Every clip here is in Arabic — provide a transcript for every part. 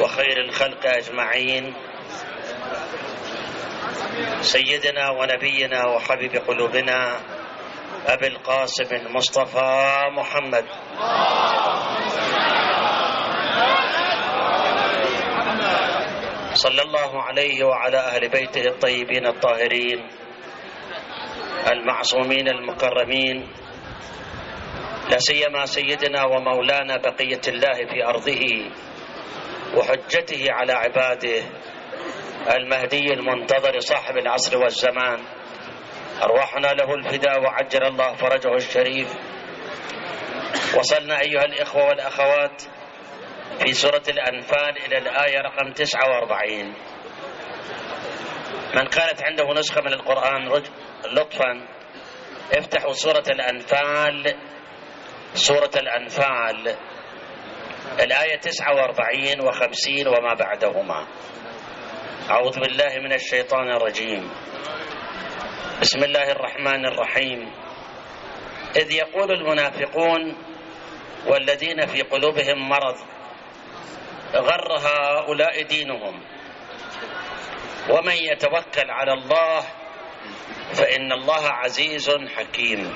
وخير الخلق أجمعين سيدنا ونبينا وحبيب قلوبنا أبي القاسم المصطفى محمد صلى الله عليه وعلى أهل بيته الطيبين الطاهرين المعصومين المكرمين، لا سيما سيدنا ومولانا بقية الله في أرضه وحجته على عباده المهدي المنتظر صاحب العصر والزمان، أرواحنا له الفداء وعجل الله فرجه الشريف. وصلنا أيها الإخوة والأخوات في سورة الأنفال إلى الآية رقم 49. من كانت عنده نسخة من القرآن لطفا افتحوا سورة الأنفال، سورة الأنفال الآية 49 و50 وما بعدهما. أعوذ بالله من الشيطان الرجيم. بسم الله الرحمن الرحيم. إذ يقول المنافقون والذين في قلوبهم مرض غر هؤلاء دينهم ومن يتوكل على الله فإن الله عزيز حكيم.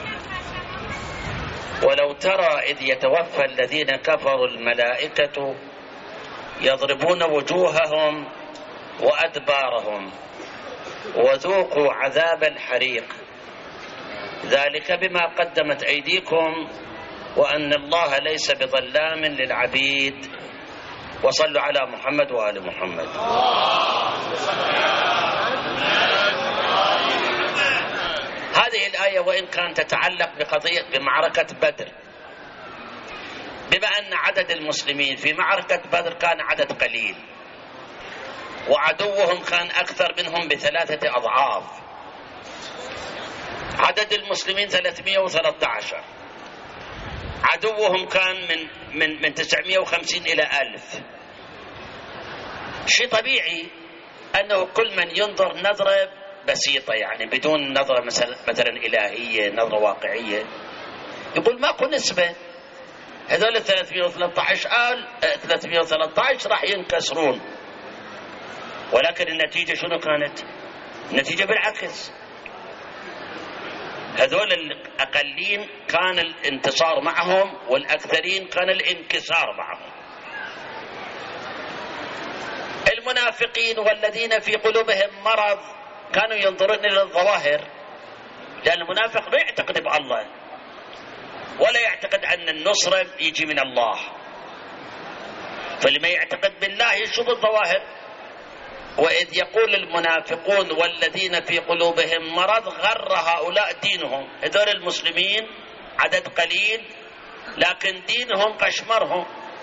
ولو ترى إذ يتوفى الذين كفروا الملائكة يضربون وجوههم وأدبارهم وذوقوا عذاب الحريق ذلك بما قدمت أيديكم وأن الله ليس بظلام للعبيد. وصلوا على محمد وآل محمد. هذه الآية وإن كانت تتعلق بمعركة بدر، بما أن عدد المسلمين في معركة بدر كان عدد قليل وعدوهم كان أكثر منهم ب3 أضعاف. عدد المسلمين 313، عدوهم كان من 950 إلى 1000. شيء طبيعي أنه كل من ينظر نظرة بسيطة، يعني بدون نظرة مثلا إلهية، نظرة واقعية، يقول ماكو نسبة، هذول 313 راح ينكسرون. ولكن النتيجة شنو كانت؟ النتيجة بالعكس، هذول الأقلين كان الانتصار معهم والأكثرين كان الانكسار معهم. المنافقين والذين في قلوبهم مرض كانوا ينظرون إلى الظواهر، لأن المنافق ما يعتقد بالله ولا يعتقد أن النصرة يجي من الله، فلما يعتقد بالله يشوف الظواهر. وإذ يقول المنافقون والذين في قلوبهم مرض غر هؤلاء دينهم، هذول المسلمين عدد قليل لكن دينهم قشمرهم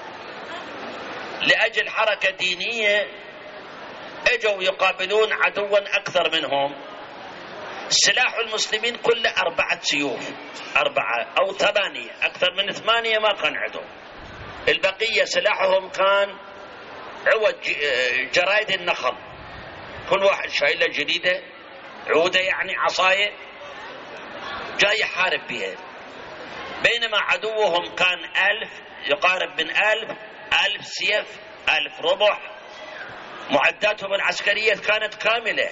لأجل حركة دينية، اجوا يقابلون عدوا أكثر منهم. سلاح المسلمين كله 4 سيوف، 4 أو 8، أكثر من 8 ما كان عندهم. البقية سلاحهم كان عود جرايد النخل، كل واحد شايله جديدة عودة يعني عصاية جاي يحارب بها. بينما عدوهم كان 1000، يقارب من 1000 سيف، 1000 ربع، معداتهم العسكرية كانت كاملة.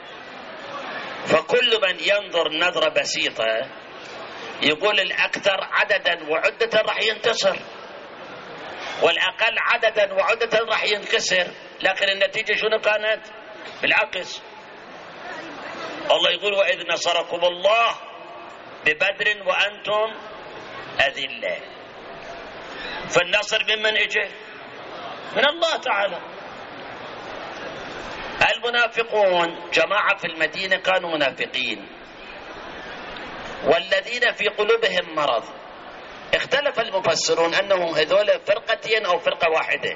فكل من ينظر نظرة بسيطة يقول الأكثر عددا وعدة راح ينتصر والأقل عددا وعدة راح ينكسر، لكن النتيجة شنو كانت؟ بالعكس. الله يقول وإذ نصركم الله ببدر وأنتم أذلة. فالنصر ممن اجى؟ من الله تعالى. المنافقون جماعة في المدينة كانوا منافقين، والذين في قلوبهم مرض. اختلف المفسرون أنهم هذول فرقتين أو فرقة واحدة.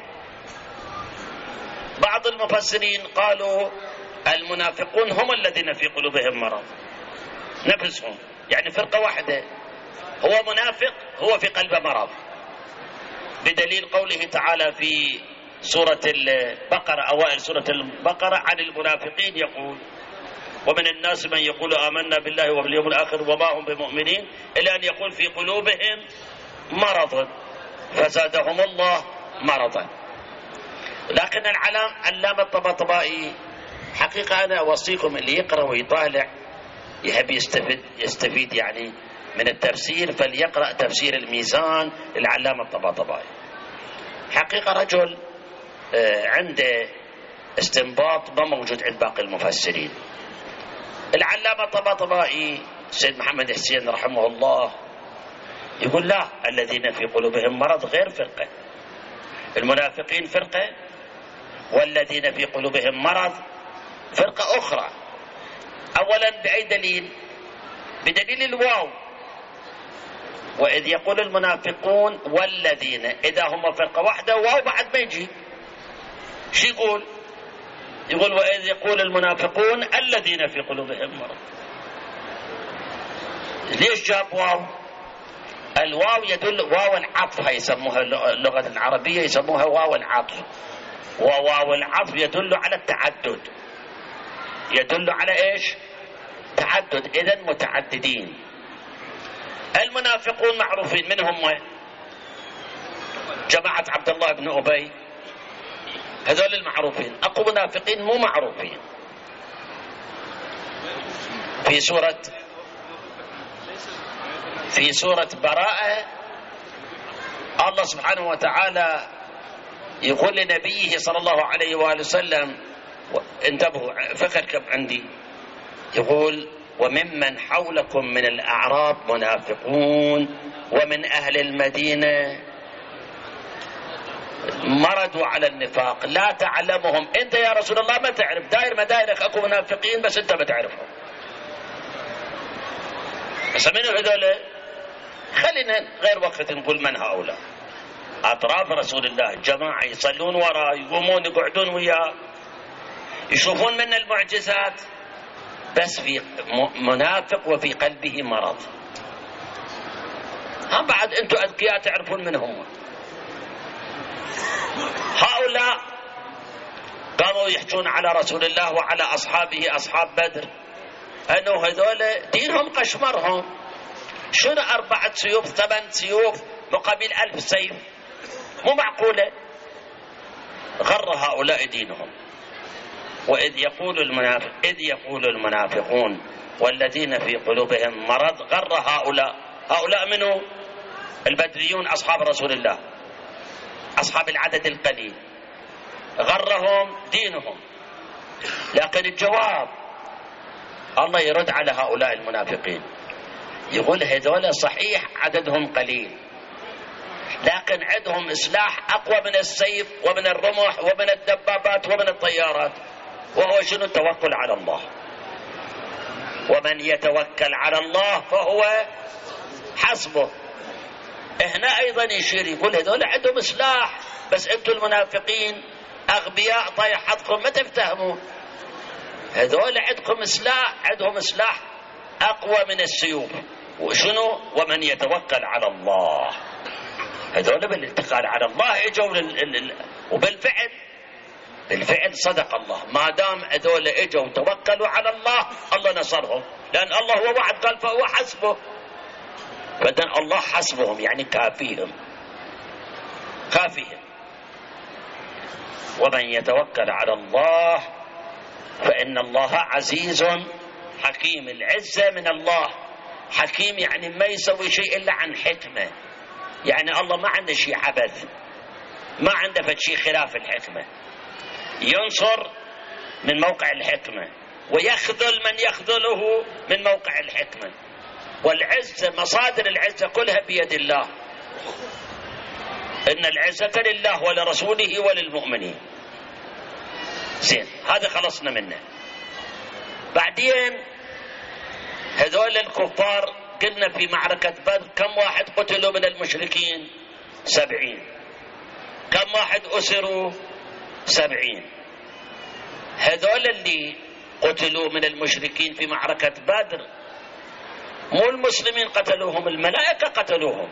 بعض المفسرين قالوا المنافقون هم الذين في قلوبهم مرض نفسهم، يعني فرقة واحدة، هو منافق هو في قلبه مرض، بدليل قوله تعالى في سورة البقرة، أوائل سورة البقرة، عن المنافقين يقول ومن الناس من يقول آمنا بالله وباليوم الآخر وما هم بمؤمنين، إلى أن يقول في قلوبهم مرض فزادهم الله مرضا. لكن علامة الطباطبائي حقيقة أنا أوصيكم اللي يقرأ ويطالع يحب يستفيد يعني من التفسير فليقرأ تفسير الميزان للعلامة الطباطبائي. حقيقة رجل عنده استنباط ما موجود عند باقي المفسرين. العلامة الطباطبائي السيد محمد حسين رحمه الله يقول لا، الذين في قلوبهم مرض غير فرقة، المنافقين فرقة والذين في قلوبهم مرض فرقة أخرى. أولا بأي دليل؟ بدليل الواو، وإذ يقول المنافقون والذين، إذا هم فرقة واحدة واو بعد ما يجي شو يقول؟ يقول وإذ يقول المنافقون الذين في قلوبهم مرض. ليش جاب واو؟ الواو يدل، واو العطف هي يسموها اللغة العربية يسموها واو العطف، وواو العطف يدل على التعدد، يدل على ايش؟ تعدد، اذا متعددين. المنافقون معروفين، من هم؟ جماعة عبد الله بن أبي، هذول المعروفين. اكو منافقين مو معروفين. في سورة براءة الله سبحانه وتعالى يقول لنبيه صلى الله عليه وآله وسلم، انتبهوا فكر كم عندي، يقول وممن حولكم من الأعراب منافقون ومن أهل المدينة مرضوا على النفاق لا تعلمهم. انت يا رسول الله ما تعرف، داير مدايرك اكو منافقين بس انت ما تعرفهم. بس منو هذول؟ خلينا غير وقت نقول من هؤلاء. أطراف رسول الله، جماعة يصلون وراه، يقومون يقعدون وياه، يشوفون منا المعجزات، بس في منافق وفي قلبه مرض. هم بعد أنتم أذكياء تعرفون من هم. هؤلاء قاموا يحجون على رسول الله وعلى أصحابه أصحاب بدر أنه هذول دينهم قشمرهم. شنو 4 سيوف 8 سيوف مقابل 1000 سيف؟ مو معقولة. غر هؤلاء دينهم. وإذ يقول المنافقون والذين في قلوبهم مرض، غر هؤلاء منه البدريون أصحاب رسول الله، أصحاب العدد القليل، غرهم دينهم. لكن الجواب الله يرد على هؤلاء المنافقين، يقول هذول صحيح عددهم قليل، لكن عندهم سلاح أقوى من السيف ومن الرمح ومن الدبابات ومن الطيارات، وهو شنو؟ التوكل على الله. ومن يتوكل على الله فهو حسبه. هنا أيضا يشير يقول هذول عندهم سلاح، بس أنتم المنافقين أغبياء طايح حظكم ما تفتهموا. هذول عندهم سلاح أقوى من السيوف. وشنو؟ ومن يتوكل على الله. هذول بالاتكال على الله اجوا بالفعل صدق الله. ما دام هذول اجوا وتوكلوا على الله، الله نصرهم، لأن الله هو وعد قال فهو حسبه. فإذن الله حسبهم يعني كافيهم. ومن يتوكل على الله فإن الله عزيز حكيم. العزة من الله. حكيم يعني ما يسوي شيء إلا عن حكمة، يعني الله ما عنده شيء عبث، ما عنده شيء خلاف الحكمة. ينصر من موقع الحكمة ويخذل من يخذله من موقع الحكمة. والعزة، مصادر العزة كلها بيد الله. إن العزة لله ولرسوله وللمؤمنين. زين، هذا خلصنا منه. بعدين هذول الكفار قلنا في معركة بدر كم واحد قتلوا من المشركين؟ 70. كم واحد أسروا؟ 70. هذول اللي قتلوا من المشركين في معركة بدر مو المسلمين قتلوهم، الملائكة قتلوهم.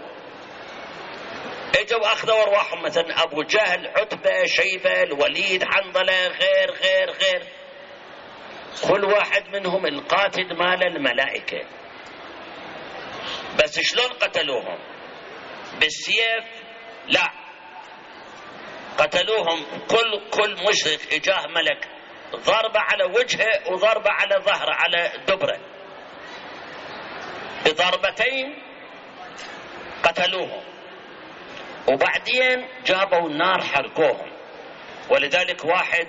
اجوا اخذوا ارواحهم، مثلا ابو جهل، عتبة، شيبة، الوليد، حنظلة، غير كل واحد منهم القاتل مال الملائكة. بس شلون قتلوهم؟ بالسيف؟ لا، قتلوهم، كل مشرك اجاه ملك ضربة على وجهه وضربة على ظهره على دبره، بضربتين قتلوهم، وبعدين جابوا النار حرقوهم. ولذلك واحد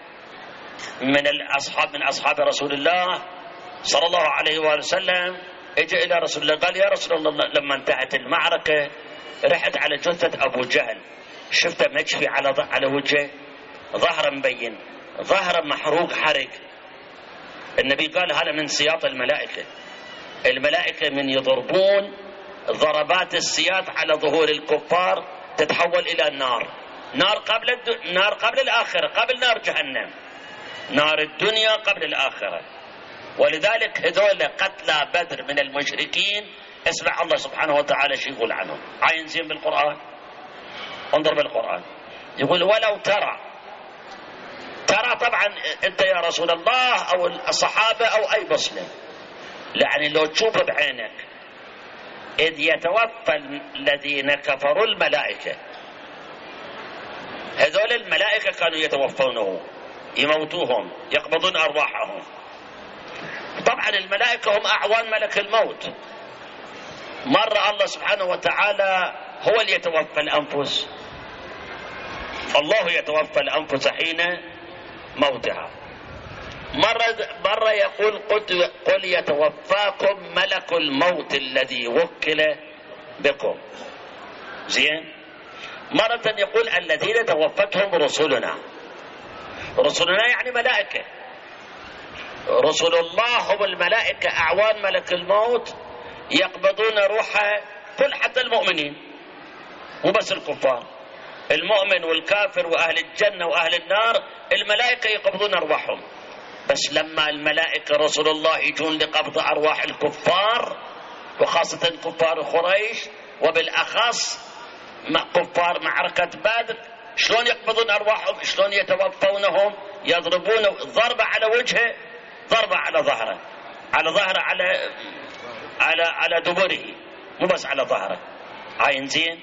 من أصحاب رسول الله صلى الله عليه وآله وسلم اجى إلى رسول الله قال: يا رسول الله، لما انتهت المعركة رحت على جثة أبو جهل، شفته مجفي على وجهه، ظهره مبين، ظهره محروق حرق. النبي قال: هذا من سياط الملائكة. الملائكة من يضربون ضربات السياط على ظهور الكفار تتحول إلى النار، نار قبل الآخرة، قبل نار جهنم، نار الدنيا قبل الآخرة. ولذلك هذول قتلى بدر من المشركين، اسمع الله سبحانه وتعالى شو يقول عنهم. عاين زين بالقرآن، انظر بالقرآن، يقول: ولو ترى طبعا انت يا رسول الله او الصحابة او اي مسلم، يعني لو تشوف بعينك إذ يتوفى الذين كفروا الملائكة، هذول الملائكة كانوا يتوفونه، يموتوهم، يقبضون أرواحهم. طبعا الملائكة هم أعوان ملك الموت. مرة الله سبحانه وتعالى هو اللي يتوفى الأنفس، الله يتوفى الأنفس حين موتها. مرة يقول: قل يتوفاكم ملك الموت الذي وكل بكم. زين. مرة يقول: الذين توفتهم رسلنا يعني ملائكة، رسل الله هم الملائكة أعوان ملك الموت، يقبضون روحه كل حتى المؤمنين، مو بس الكفار، المؤمن والكافر وأهل الجنة وأهل النار الملائكة يقبضون أرواحهم. بس لما الملائكة رسول الله يجون لقبض أرواح الكفار، وخاصة كفار قريش، وبالأخص كفار معركة بدر، شلون يقبضون أرواحهم؟ شلون يتوفونهم؟ يضربون ضربة على وجهه، ضربة على ظهره، على دبره، مو بس على ظهره. عاين زين.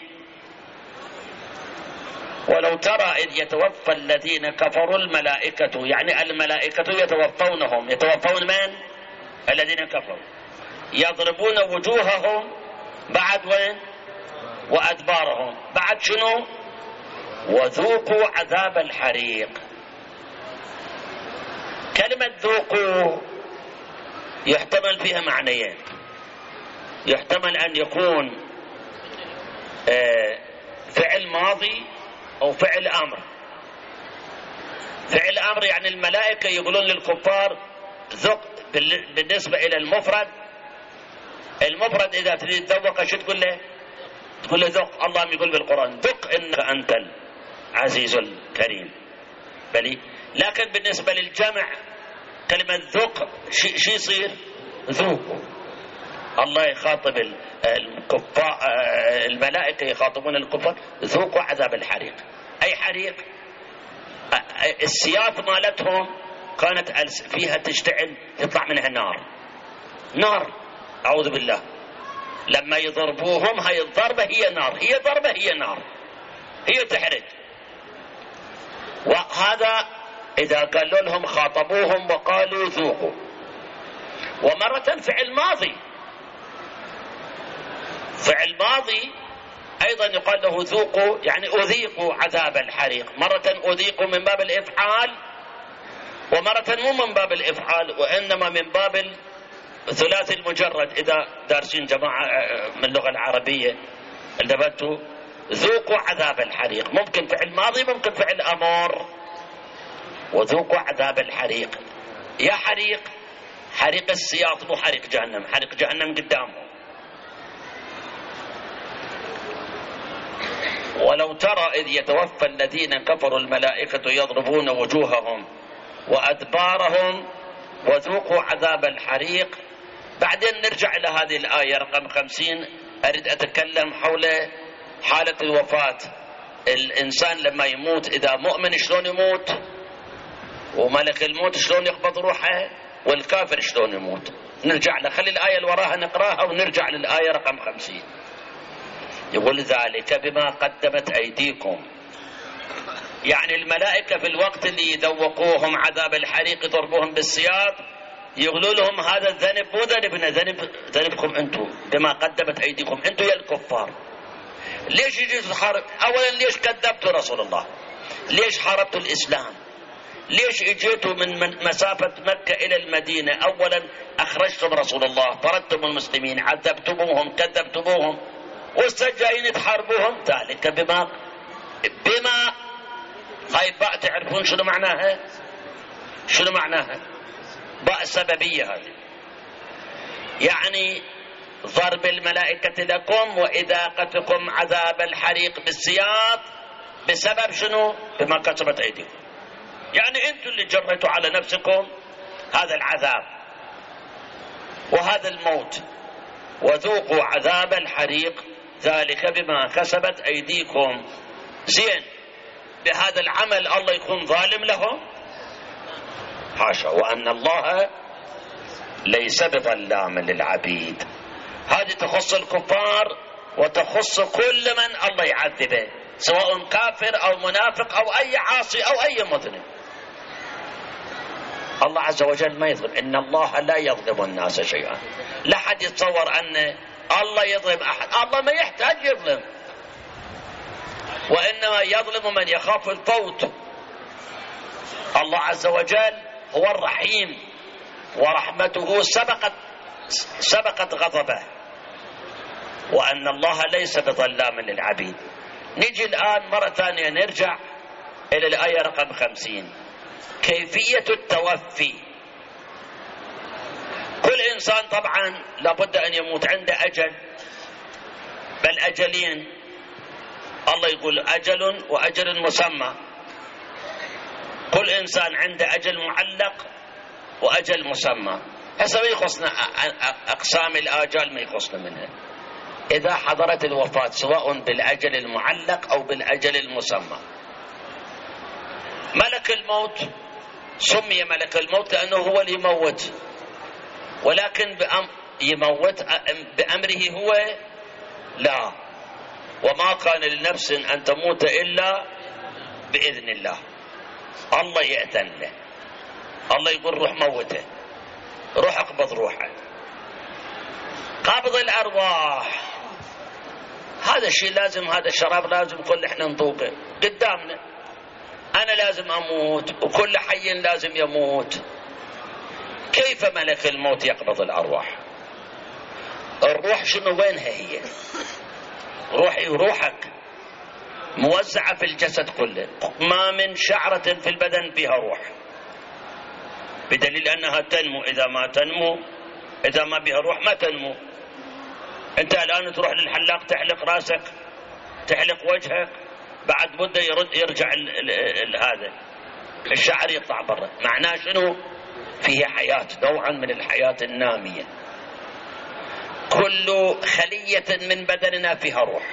ولو ترى إذ يتوفى الذين كفروا الملائكة، يعني الملائكة يتوفونهم. يتوفون من؟ الذين كفروا. يضربون وجوههم، بعد وين؟ وأدبارهم، بعد شنو؟ وذوقوا عذاب الحريق. كلمة ذوقوا يحتمل فيها معنيين. يحتمل أن يكون فعل ماضي أو فعل أمر. فعل أمر يعني الملائكة يقولون للكفار ذق. بالنسبة إلى المفرد إذا تريد تذوق شو تقول له؟ تقول له ذق. الله يقول بالقرآن: ذق إنك أنت العزيز الكريم. بلي. لكن بالنسبة للجمع كلمة ذق شو يصير؟ ذوقوا. الله يخاطب الكفار، الملائكة يخاطبون الكفار: ذوقوا عذاب الحريق. أي حريق؟ السياط مالتهم كانت فيها تشتعل، يطلع منها نار. أعوذ بالله. لما يضربوهم هاي الضربة هي نار، هي ضربة هي نار، هي تحرق. وهذا إذا قالوا لهم خاطبوهم وقالوا ذوقوا. ومرة فعل ماضي أيضا يقال له ذوقوا، يعني أذيقوا عذاب الحريق. مرة أذيقوا من باب الإفعال، ومرة مو من باب الإفعال، وإنما من باب الثلاثي المجرد. إذا دارسين جماعة من اللغة العربية انتبهتوا، ذوقوا عذاب الحريق ممكن فعل ماضي، ممكن فعل أمر. وذوقوا عذاب الحريق. يا حريق السياط، مو حريق جهنم. حريق جهنم قدامه. ولو ترى إذ يتوفى الذين كفروا الملائكة يضربون وجوههم وأدبارهم وذوقوا عذاب الحريق. بعدين نرجع إلى هذه الآية رقم 50. أريد أتكلم حول حالة الوفاة. الإنسان لما يموت، إذا مؤمن شلون يموت، وملك الموت شلون يقبض روحه، والكافر شلون يموت. نرجع له، خلي الآية اللي وراها نقراها ونرجع للآية رقم 50. يقول: ذلك بما قدمت أيديكم يعني الملائكة في الوقت اللي يذوقوهم عذاب الحريق يضربوهم بالسياط يقولوا لهم هذا الذنب مو ذنبنا، ذنبكم انتم بما قدمت ايديكم انتم يا الكفار. ليش يجي تحارب؟ اولا ليش كذبتوا رسول الله؟ ليش حاربتوا الاسلام؟ ليش اجيتوا من مسافة مكة الى المدينة؟ اولا اخرجتم رسول الله، طردتم المسلمين، عذبتموهم، كذبتموهم، والسجايين تحاربوهم. ذلك بما هاي باء تعرفون شنو معناها؟ شنو معناها؟ باء سببية هذه، يعني ضرب الملائكة لكم وإذاقتكم عذاب الحريق بالسياط بسبب شنو؟ بما كسبت أيديكم. يعني أنتم اللي جريتوا على نفسكم هذا العذاب وهذا الموت، وذوقوا عذاب الحريق ذلك بما كسبت أيديكم. زين، بهذا العمل الله يكون ظالم لهم؟ حاشا، وأن الله ليس بظلام للعبيد. هذه تخص الكفار وتخص كل من الله يعذبه، سواء كافر أو منافق أو أي عاصي أو أي مذنب. الله عز وجل ما يظلم، إن الله لا يظلم الناس شيئا. لا حد يتصور أن الله يظلم أحد، الله ما يحتاج يظلم، وإنما يظلم من يخاف الفوت. الله عز وجل هو الرحيم، ورحمته سبقت غضبه، وأن الله ليس بظلام للعبيد. نجي الآن مرة ثانية نرجع إلى الآية رقم 50. كيفية التوفي. كل إنسان طبعا لابد أن يموت، عنده أجل، بل أجلين. الله يقول أجل وأجل مسمى. كل إنسان عنده أجل معلق وأجل مسمى. هسه ما يخصنا أقسام الآجال، ما يخصنا منها. إذا حضرت الوفاة سواء بالأجل المعلق أو بالأجل المسمى، ملك الموت سمي ملك الموت لأنه هو اللي يموت، ولكن يموت بأمره هو؟ لا، وما كان لنفس أن تموت إلا بإذن الله. الله يأذن له، الله يقول روح موته، روح اقبض روحه. قبض الأرواح هذا الشيء لازم، هذا الشراب لازم كل احنا نذوقه قدامنا. أنا لازم أموت وكل حي لازم يموت. كيف ملك الموت يقبض الأرواح؟ الروح شنو وينها هي؟ روحي وروحك موزعة في الجسد كله، ما من شعرة في البدن فيها روح، بدليل أنها تنمو. إذا ما تنمو، إذا ما بها روح ما تنمو. أنت الآن تروح للحلاق تحلق راسك، تحلق وجهك، بعد مدة يرجع هذا الشعر يطلع برا. معناه شنو؟ فيه حياة، نوعا من الحياة النامية. كل خلية من بدننا فيها روح،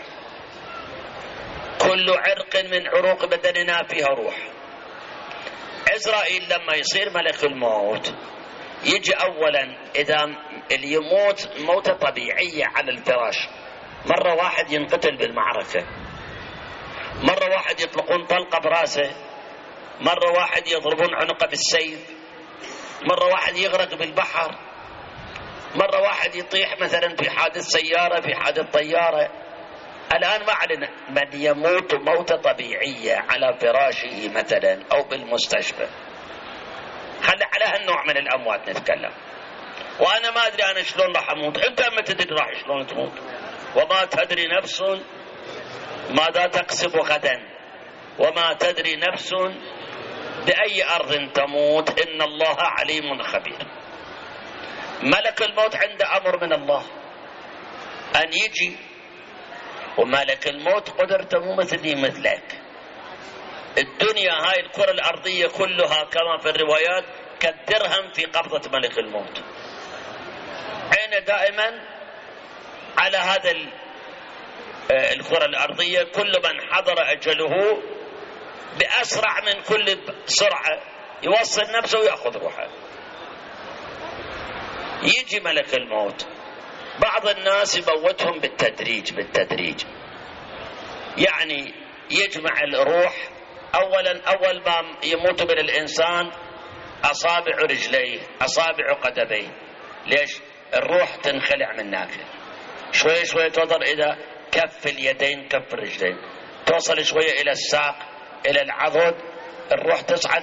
كل عرق من عروق بدننا فيها روح. عزرائيل لما يصير ملك الموت يجي أولا، إذا اللي يموت موتة طبيعية على الفراش، مرة واحد ينقتل بالمعركة، مرة واحد يطلقون طلقة براسه، مرة واحد يضربون عنقه بالسيف، مرة واحد يغرق بالبحر، مرة واحد يطيح مثلا في حادث سيارة، في حادث طيارة. الآن ما علينا من يموت موتة طبيعية على فراشه مثلا أو بالمستشفى، خلي على هالنوع من الأموات نتكلم. وأنا ما أدري أنا شلون راح أموت، أنت ما تدري راح شلون تموت، وما تدري نفس ماذا تكسب غدا، وما تدري نفس بأي أرض تموت، إن الله عليم خبير. ملك الموت عنده أمر من الله أن يجي، وملك الموت قدرته مو مثلي مثلك. الدنيا هاي الكرة الأرضية كلها كما في الروايات كالدرهم في قبضة ملك الموت. عينه دائما على هذا الكرة الأرضية، كل من حضر أجله بأسرع من كل سرعة يوصل نفسه ويأخذ روحه. يجي ملك الموت، بعض الناس يموتهم بالتدريج، يعني يجمع الروح أول ما يموت من الإنسان أصابع رجليه، أصابع قدميه. ليش؟ الروح تنخلع من ناكل، شوية شوية توصل إلى كف اليدين، كف الرجلين، توصل شوية إلى الساق، إلى العضد، الروح تصعد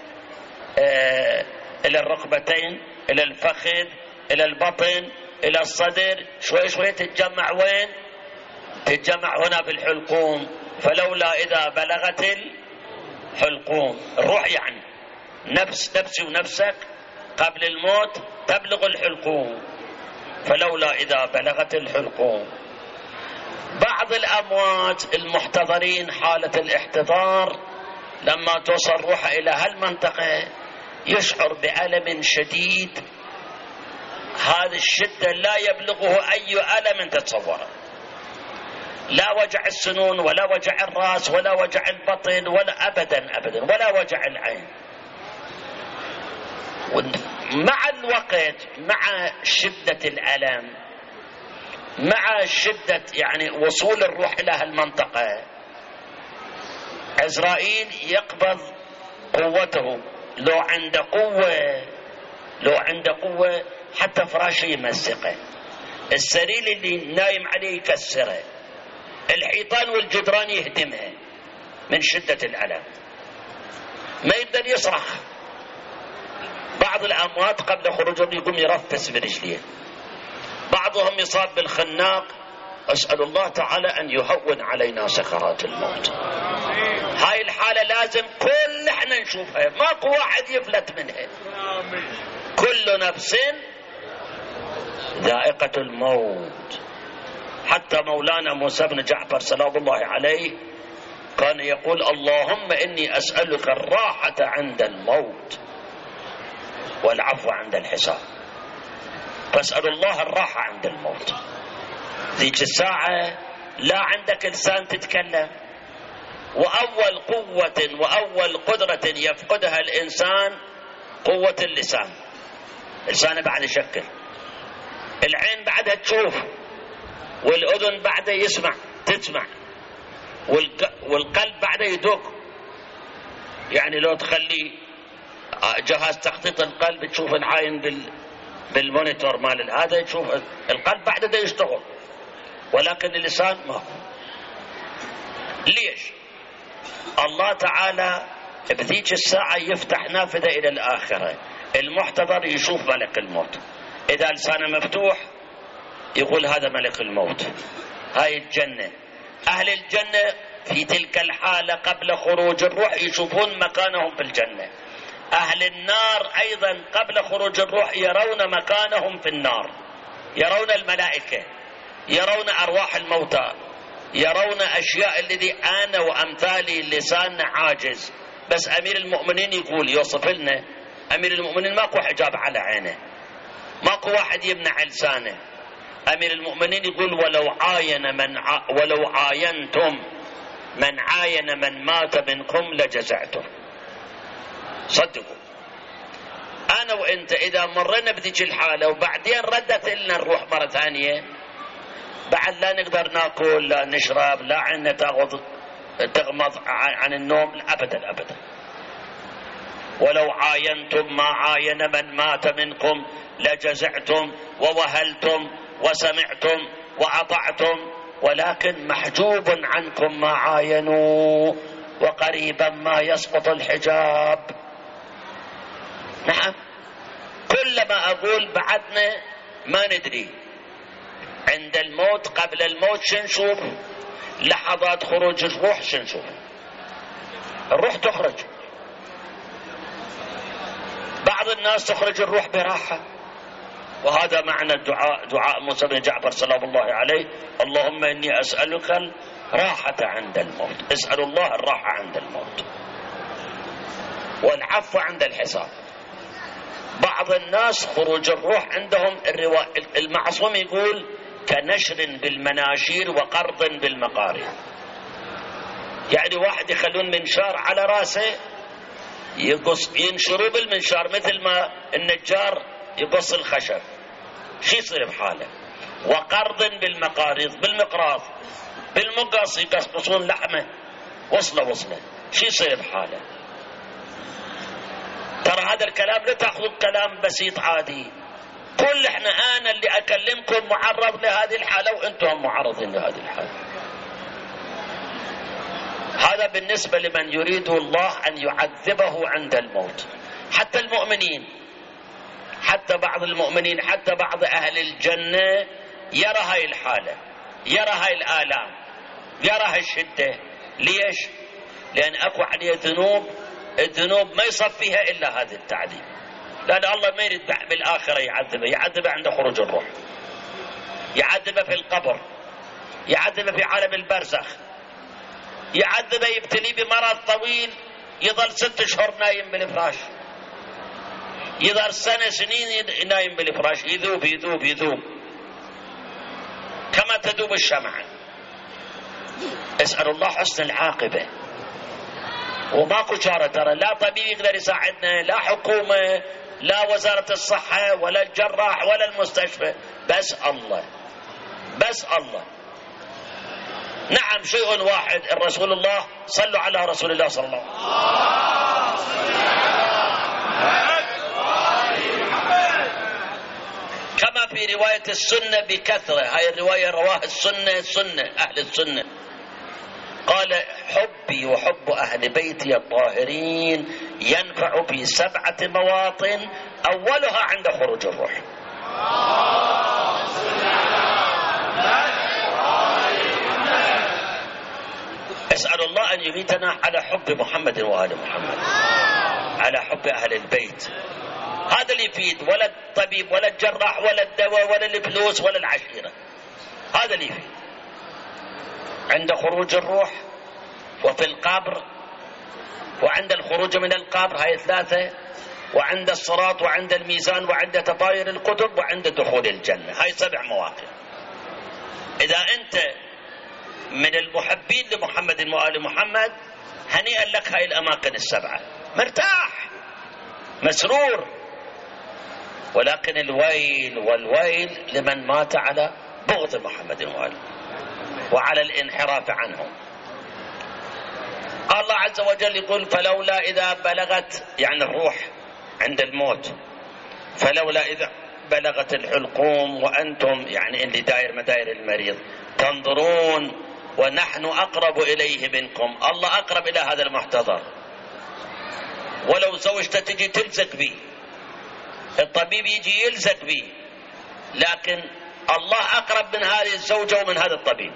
إلى الركبتين، إلى الفخذ، إلى البطن، إلى الصدر، شوية شوية تتجمع وين؟ تتجمع هنا في الحلقوم. فلولا إذا بلغت الحلقوم، الروح يعني نفسي ونفسك قبل الموت تبلغ الحلقوم، فلولا إذا بلغت الحلقوم. بعض الأموات المحتضرين حالة الاحتضار لما توصل روحه إلى هالمنطقة يشعر بألم شديد، هذه الشدة لا يبلغه أي ألم تتصوره، لا وجع السنون ولا وجع الرأس ولا وجع البطن ولا أبدا ولا وجع العين. مع الوقت، مع شدة الألم، مع شدة يعني وصول الروح إلى هالمنطقة، عزرائيل يقبض قوته. لو عنده قوة حتى فراشه يمزقه، السرير اللي نايم عليه يكسره، الحيطان والجدران يهدمها من شدة الألم، ما يقدر يصرخ. بعض الأموات قبل خروجهم يقوم يرفس برجليه، بعضهم يصاب بالخناق. أسأل الله تعالى أن يهون علينا سكرات الموت. هاي الحالة لازم كل احنا نشوفها، ماكو واحد يفلت منها. كل نفس ذائقة الموت. حتى مولانا موسى بن جعفر سلام الله عليه كان يقول: اللهم إني أسألك الراحة عند الموت والعفو عند الحساب. فاسأل الله الراحة عند الموت. ذيك الساعة لا عندك لسان تتكلم، وأول قوة وأول قدرة يفقدها الإنسان قوة اللسان. اللسان بعد يشكل، العين بعدها تشوف، والأذن بعدها تسمع، والقلب بعدها يدق. يعني لو تخلي جهاز تخطيط القلب تشوف العين بالمونيتور مال هذا، تشوف القلب بعد ده يشتغل، ولكن اللسان ما. ليش؟ الله تعالى بذيك الساعة يفتح نافذة إلى الآخرة، المحتضر يشوف ملك الموت، إذا لسانه مفتوح يقول هذا ملك الموت، هاي الجنة. أهل الجنة في تلك الحالة قبل خروج الروح يشوفون مكانهم في الجنة. أهل النار أيضا قبل خروج الروح يرون مكانهم في النار، يرون الملائكة، يرون أرواح الموتى، يرون أشياء الذي أنا وأمثالي لسان عاجز. بس أمير المؤمنين يقول، يوصف لنا أمير المؤمنين ماكو حجاب على عينه، ماكو واحد يمنع لسانه. أمير المؤمنين يقول: ولو عاينتم من عاين من مات منكم لجزعتم. صدقوا، أنا وإنت إذا مرنا بذيك الحالة وبعدين ردت لنا الروح مرة ثانية، بعد لا نقدر ناكل، لا نشرب، لا عنا تغمض عن النوم، أبدا أبدا. ولو عاينتم ما عاين من مات منكم لجزعتم ووهلتم وسمعتم وأطعتم، ولكن محجوب عنكم ما عاينوا وقريبا ما يسقط الحجاب. نعم، كلما أقول بعدنا ما ندري عند الموت، قبل الموت شنشوف، لحظات خروج الروح شنشوف، الروح تخرج. بعض الناس تخرج الروح براحة، وهذا معنى الدعاء، دعاء موسى بن جعفر سلام الله عليه: اللهم إني أسألك الراحة عند الموت. اسأل الله الراحة عند الموت والعفو عند الحساب. بعض الناس خروج الروح عندهم المعصوم يقول كنشر بالمناشير وقرض بالمقاري. يعني واحد يخلون منشار على راسه ينشروا بالمنشار مثل ما النجار يقص الخشب، شو يصير بحاله؟ وقرض بالمقاريض، بالمقراض، بالمقص يقصقصون لحمه وصله. شو يصير بحاله؟ ترى هذا الكلام لا تأخذ كلام بسيط عادي. كل احنا انا اللي اكلمكم معرض لهذه الحالة وانتم معرضين لهذه الحالة. هذا بالنسبة لمن يريد الله ان يعذبه عند الموت. حتى المؤمنين، حتى بعض المؤمنين، حتى بعض اهل الجنة يرى هاي الحالة، يرى هاي الآلام، يرى هاي الشدة. ليش؟ لان اكو عليه ذنوب، الذنوب ما يصفيها الا هذا التعذيب. لأن الله ما يريد بالآخرة يعذبه عند خروج الروح، يعذبه في القبر، يعذبه في عالم البرزخ، يعذبه يبتلي بمرض طويل يظل 6 أشهر نايم بالفراش، يظل سنة سنين نايم بالفراش، يذوب يذوب يذوب كما تذوب الشمعة. اسأل الله حسن العاقبة. وماكو شارة، ترى لا طبيب يقدر يساعدنا، لا حكومة، لا وزارة الصحة، ولا الجراح، ولا المستشفى، بس الله، بس الله. نعم شيء واحد، الرسول الله، صلوا على رسول الله صلى الله عليه وسلم. كما في رواية السنة بكثرة، هاي الرواية رواها السنة أهل السنة، قال حبي وحب أهل بيتي الطاهرين ينفع في 7 مواطن، أولها عند خروج الروح. أسأل الله أن يميتنا على حب محمد وآل محمد، على حب أهل البيت. هذا اللي يفيد، ولا الطبيب ولا الجراح ولا الدواء ولا الفلوس ولا العشيرة، هذا اللي يفيد. عند خروج الروح وفي القبر وعند الخروج من القبر، هاي 3، وعند الصراط وعند الميزان وعند تطاير الكتب وعند دخول الجنة، هاي 7 مواقف. إذا أنت من المحبين لمحمد وآل محمد هنيئا لك هاي الأماكن ال7، مرتاح مسرور. ولكن الويل والويل لمن مات على بغض محمد وآله وعلى الانحراف عنهم. الله عز وجل يقول فلولا إذا بلغت، يعني الروح عند الموت، فلولا إذا بلغت الحلقوم وأنتم، يعني اللي داير مداير المريض، تنظرون ونحن أقرب إليه منكم. الله أقرب إلى هذا المحتضر. ولو زوجته تجي تلزق به، الطبيب يجي يلزق به، لكن الله أقرب من هذه الزوجة ومن هذا الطبيب.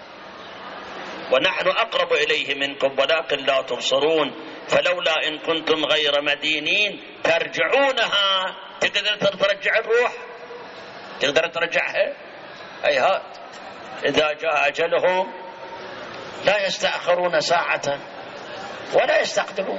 ونحن أقرب إليه منكم ولكن لا تبصرون. فلولا إن كنتم غير مدينين ترجعونها. تقدر ترجع الروح؟ تقدر ترجعها؟ هيهات. إذا جاء أجلهم لا يستأخرون ساعة ولا يستقدمون.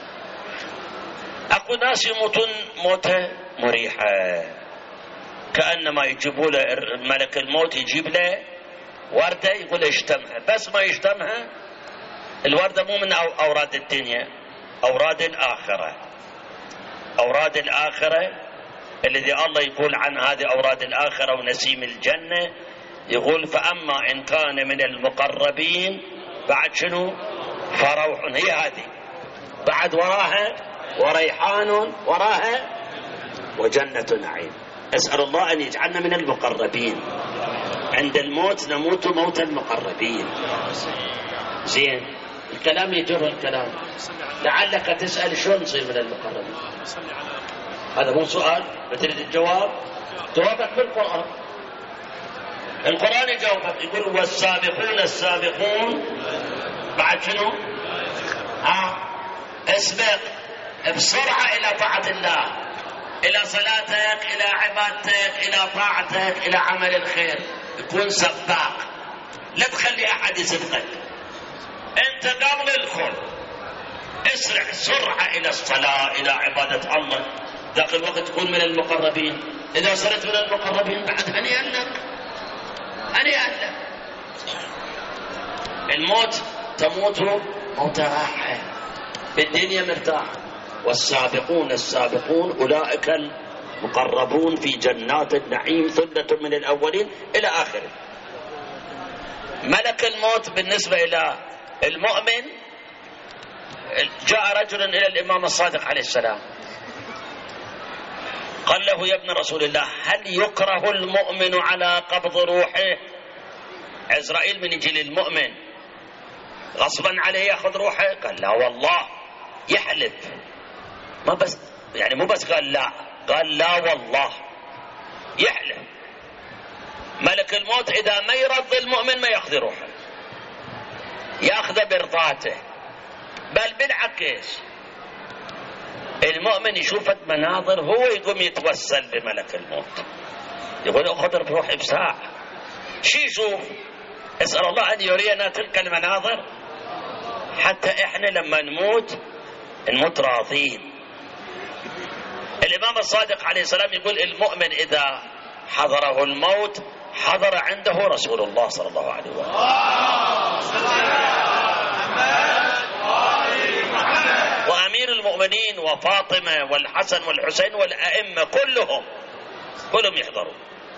أكو ناس يموتون موتة مريحة، كأنما يجيبوا له ملك الموت، يجيب له وردة يقول اشتمها، بس ما يشتمها. الوردة مو من أوراد الدنيا، أوراد الآخرة، أوراد الآخرة الذي الله يقول عن هذه أوراد الآخرة ونسيم الجنة، يقول فأما إن كان من المقربين بعد شنو؟ فروح، هي هذه بعد وراها وريحان وراها وجنة نعيم. أسأل الله أن يجعلنا من المقربين. عند الموت نموت موت المقربين. زين، الكلام يجر الكلام. لعلك تسأل شلون نصير من المقربين. هذا مو سؤال، بتريد الجواب، جوابك بالقرآن. القرآن يجاوبك، يقول والسابقون السابقون بعد شنو؟ اسبق بسرعة إلى طاعة الله، إلى صلاتك، إلى عبادتك، إلى طاعتك، إلى عمل الخير. يكون سباق، لا تخلي أحد يسبقك، أنت قبل الخل. اسرع سرعة إلى الصلاة، إلى عبادة الله، ذاك الوقت تكون من المقربين. إذا صرت من المقربين بعد هنيئا لك، هنيئا لك. الموت تموت موت راحة، الدنيا مرتاحة. والسابقون السابقون أولئك المقربون في جنات النعيم ثلة من الأولين إلى آخره. ملك الموت بالنسبة إلى المؤمن جاء رجل إلى الإمام الصادق عليه السلام قال له: يا ابن رسول الله، هل يكره المؤمن على قبض روحه؟ عزرائيل من يجي للمؤمن غصبا عليه ياخذ روحه؟ قال: لا والله. يحلف، ما بس يعني مو بس قال لا، قال لا والله، يحلف. ملك الموت إذا ما يرضي المؤمن ما ياخذ روحه، ياخذ برضاته. بل بالعكس، المؤمن يشوف مناظر هو يقوم يتوسل بملك الموت، يقول: أخذ بروحي بساعة. شي يشوف؟ اسأل الله أن يرينا تلك المناظر حتى إحنا لما نموت راضين. الإمام الصادق عليه السلام يقول: المؤمن إذا حضره الموت حضر عنده رسول الله صلى الله عليه وسلم. وأمير المؤمنين وفاطمة والحسن والحسين والأئمة كلهم يحضرون.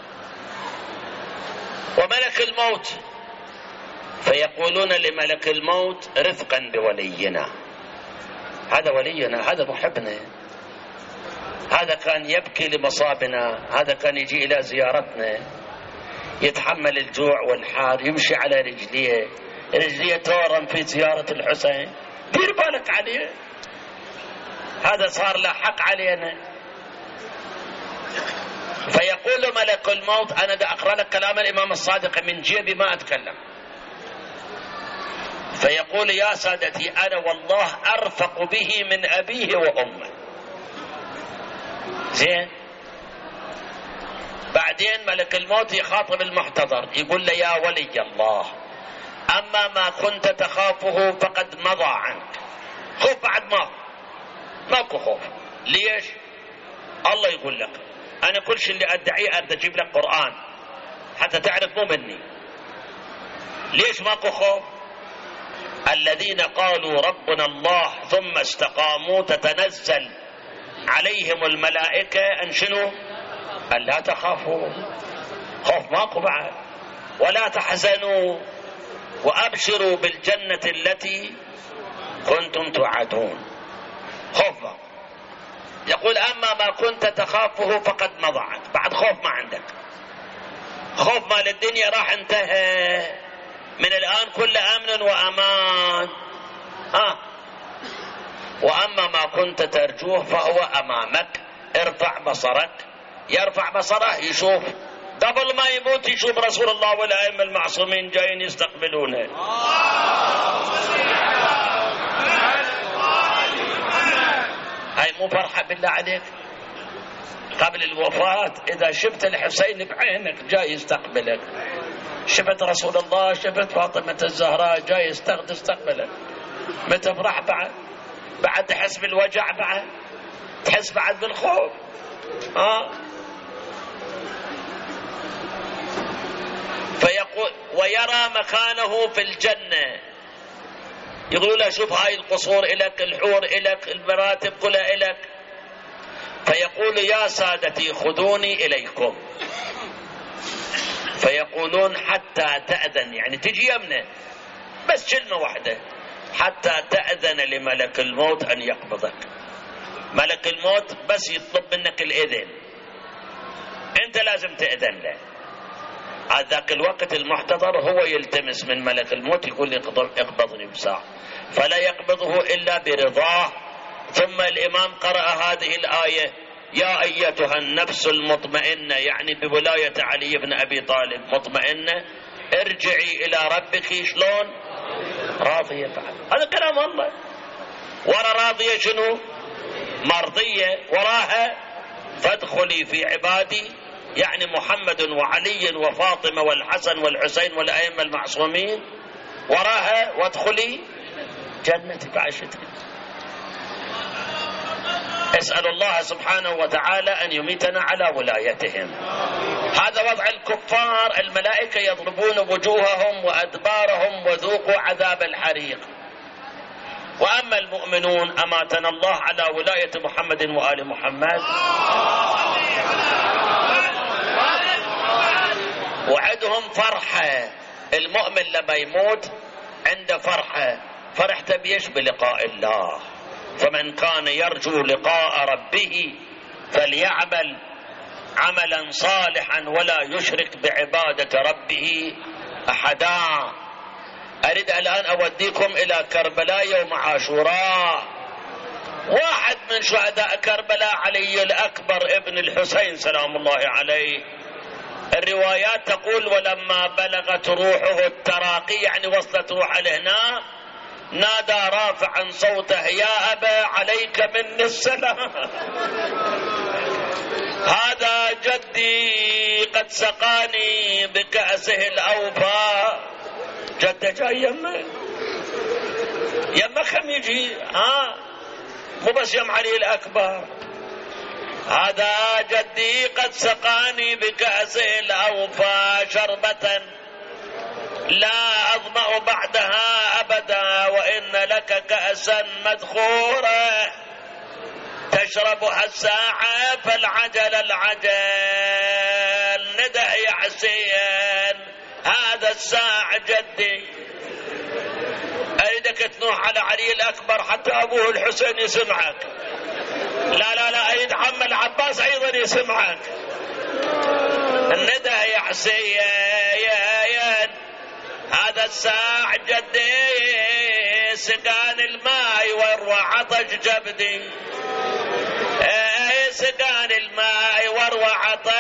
وملك الموت فيقولون لملك الموت: رفقا بولينا، هذا ولينا، هذا محبنا، هذا كان يبكي لمصابنا، هذا كان يجي إلى زيارتنا، يتحمل الجوع والحار، يمشي على رجليه تورم في زيارة الحسين، دير بالك عليه، هذا صار له حق علينا. فيقول ملك الموت: أنا دا أقرأ لك كلام الإمام الصادق من جيبي ما أتكلم. فيقول: يا سادتي، أنا والله أرفق به من أبيه وأمه. زين. بعدين ملك الموت يخاطب المحتضر يقول له: يا ولي الله، أما ما كنت تخافه فقد مضى عنك. خوف بعد ماكو خوف. ليش؟ الله يقول لك: أنا كل شيء اللي أدعيه أجيب لك قرآن حتى تعرف مو مني. ليش ماكو خوف؟ الذين قالوا ربنا الله ثم استقاموا تتنزل عليهم الملائكة أن شنو؟ أن لا تخافوا، خوف ماكو بعد، ولا تحزنوا وأبشروا بالجنة التي كنتم توعدون. خوف ماكو. يقول: أما ما كنت تخافه فقد مضى عنك. بعد خوف ما عندك، خوف مال الدنيا راح انتهى، من الآن كل أمن وأمان. وأما ما كنت ترجوه فهو أمامك. ارفع بصرك. يرفع بصره يشوف، قبل ما يموت يشوف رسول الله والأئمة المعصومين جايين يستقبلونه. هاي مو فرحة بالله عليك؟ قبل الوفاة إذا شفت الحسين بعينك جاي يستقبلك، شفت رسول الله، شفت فاطمة الزهراء جاي تستقبلك، ما تفرح بعد تحس بالوجع، بعد تحس بعد بالخوف. فيقول: ويرى مكانه في الجنة. يقولوا له: شوف هاي القصور إلك، الحور إلك، المراتب كلها إلك. فيقول: يا سادتي خذوني إليكم. فيقولون: حتى تأذن، يعني تجي يمنه، بس كلمة واحدة، حتى تأذن لملك الموت أن يقبضك. ملك الموت بس يطلب منك الإذن، أنت لازم تأذن له. ذاك الوقت المحتضر هو يلتمس من ملك الموت، يقول: اقبضني بساعة، فلا يقبضه إلا برضاه. ثم الإمام قرأ هذه الآية: يا أيتها النفس المطمئنة، يعني بولاية علي بن أبي طالب، مطمئنة ارجعي إلى ربك. شلون؟ راضية. بعد هذا كلام الله. ورا راضية شنو؟ مرضية. وراها فادخلي في عبادي، يعني محمد وعلي وفاطمة والحسن والحسين والأئمة المعصومين. وراها وادخلي جنتي. بعشتك. اسأل الله سبحانه وتعالى أن يميتنا على ولايتهم. هذا وضع الكفار، الملائكة يضربون وجوههم وأدبارهم: وذوقوا عذاب الحريق. وأما المؤمنون أماتنا الله على ولاية محمد وآل محمد. وعدهم فرحة. المؤمن لما يموت عنده فرحة، فرحت بيش بلقاء الله. فمن كان يرجو لقاء ربه فليعمل عملا صالحا ولا يشرك بعبادة ربه أحدا. أريد الآن أوديكم إلى كربلاء يوم عاشوراء. واحد من شهداء كربلاء علي الأكبر ابن الحسين سلام الله عليه، الروايات تقول ولما بلغت روحه التراقي، يعني وصلت روحه لهنا، نادى رافعا صوته يا أبا عليك مني السلام، هذا جدي قد سقاني بكأسه الأوفى. جده جاي يمك خم يجي، مو بس يم علي الأكبر، هذا جدي قد سقاني بكأسه الأوفى شربة لا أظمأ بعدها أبدا، وإن لك كأسا مدخورة تشربها الساعة فالعجل العجل، ندع يا حسين هذا الساعة جدي. أريدك تنوح على علي الأكبر حتى أبوه الحسين يسمعك. لا أريد عم العباس أيضا يسمعك. ندع يا حسين هذا الساعة جدي، سقان الماء وروى عطش جبدي، سقان الماء وروى عطش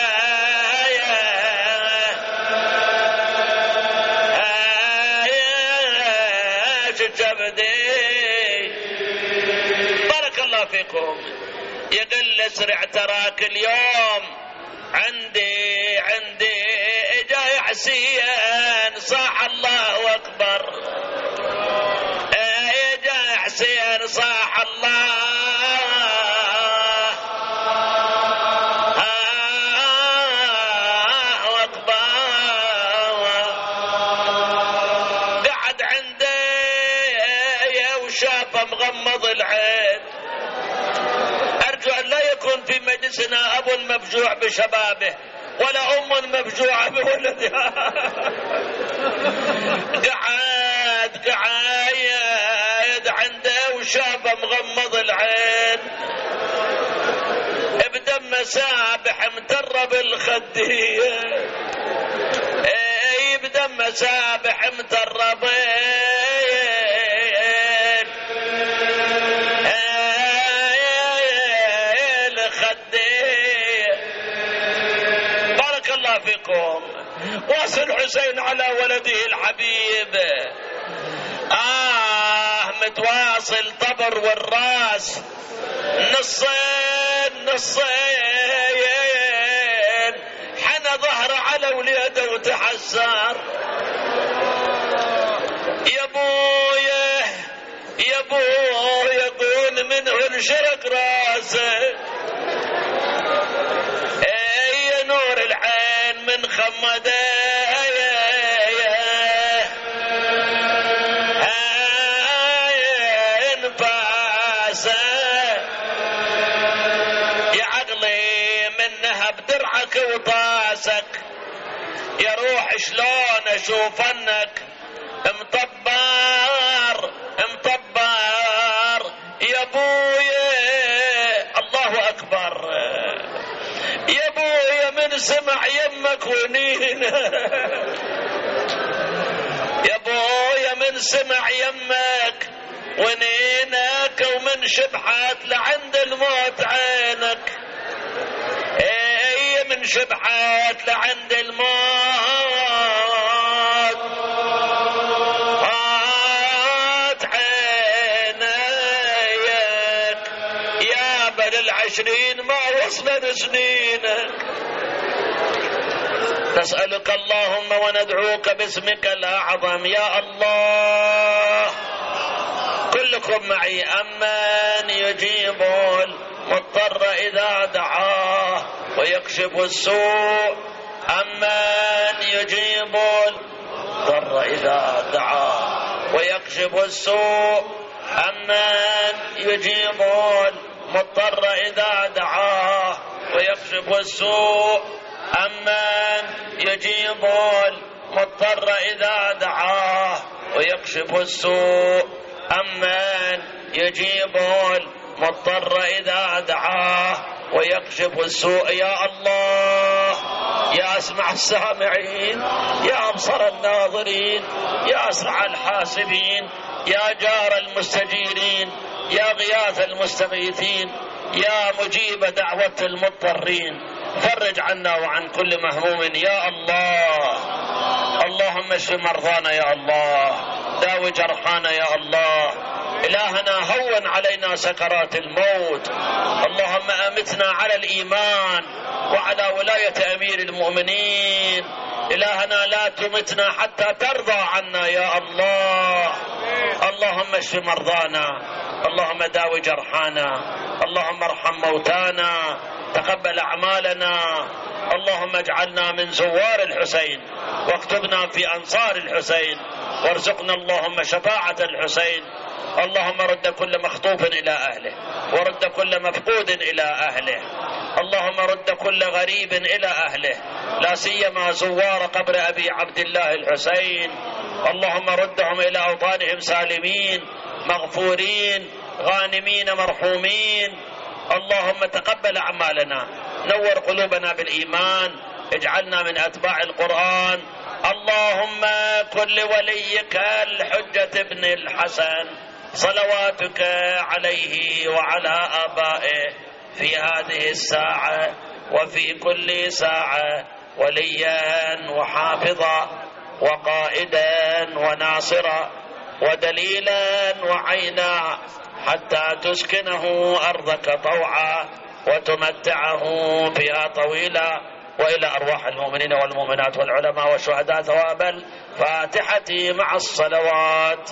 جبدي. بارك الله فيكم. يقل اسرع تراك اليوم عندي اجا يا حسين صاح الله اكبر، اجا يا حسين صاح الله اكبر. قعد عنده وشافه مغمض العين. أرجو أن لا يكون في مجلسنا أب مفجوع بشبابه ولا أم مفجوعة بولدها. قعد عنده وشافه مغمض العين، بدم سابح متر بالخدية، بدم سابح متر فيكم. واصل حسين على ولده الحبيب، متواصل طبر والراس نصين، حنى ظهره على وليده وتحسر. يا ابويا يقول منه انشرق راسه، نور العين من خمده انفاسه، يا عقلي منها بدرعك وطاسك، يا روح شلون اشوفنك مطبر يا ابويا. الله اكبر. يا ابويا من سمع يمك ونينا، يا ابويا من سمع يمك ونينك، ومن شبحت لعند الموت عينك، من شبحت لعند الموت عينك، يا بل العشرين ما وصلت سنينك. نسألك اللهم وندعوك باسمك الأعظم يا الله. كلكم معي. أمن يجيب المضطر إذا دعاه ويكشف السوء، أمن يجيب المضطر إذا دعاه ويكشف السوء، أمن يجيب المضطر إذا دعاه ويكشف السوء، أمن يجيب المضطر إذا دعاه ويكشف السوء، أمن يجيب المضطر إذا دعاه ويكشف السوء. يا الله يا أسمع السامعين، يا أبصر الناظرين، يا أسرع الحاسبين، يا جار المستجيرين، يا غياث المستغيثين، يا مجيب دعوة المضطرين، فرج عنا وعن كل مهموم يا الله. اللهم اشف مرضانا يا الله، داوي جرحانا يا الله. إلهنا هون علينا سكرات الموت، اللهم أمتنا على الإيمان وعلى ولاية أمير المؤمنين. إلهنا لا تمتنا حتى ترضى عنا يا الله. اللهم اشف مرضانا، اللهم داوي جرحانا، اللهم ارحم موتانا، تقبل أعمالنا. اللهم اجعلنا من زوار الحسين واكتبنا في أنصار الحسين، وارزقنا اللهم شفاعة الحسين. اللهم رد كل مخطوف إلى أهله، ورد كل مفقود إلى أهله. اللهم رد كل غريب إلى أهله، لا سيما زوار قبر أبي عبد الله الحسين. اللهم ردهم إلى أوطانهم سالمين مغفورين غانمين مرحومين. اللهم تقبل أعمالنا، نور قلوبنا بالإيمان، اجعلنا من أتباع القرآن. اللهم كن لوليك الحجة ابن الحسن صلواتك عليه وعلى آبائه في هذه الساعة وفي كل ساعة وليا وحافظا وقائدا وناصرا ودليلا وعينا، حتى تسكنه أرضك طوعا وتمتعه فيها طويلا. وإلى أرواح المؤمنين والمؤمنات والعلماء والشهداء ثواب الفاتحة مع الصلوات.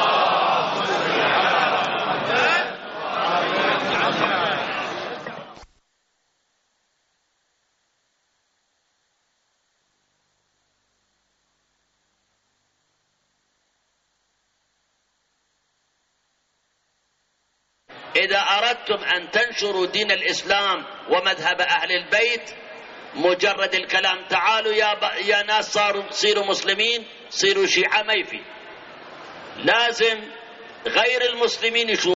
إذا أردتم أن تنشروا دين الإسلام ومذهب أهل البيت، مجرد الكلام تعالوا يا ناس صيروا مسلمين، صيروا شيعة، ما يفيد. لازم غير المسلمين يشوفوا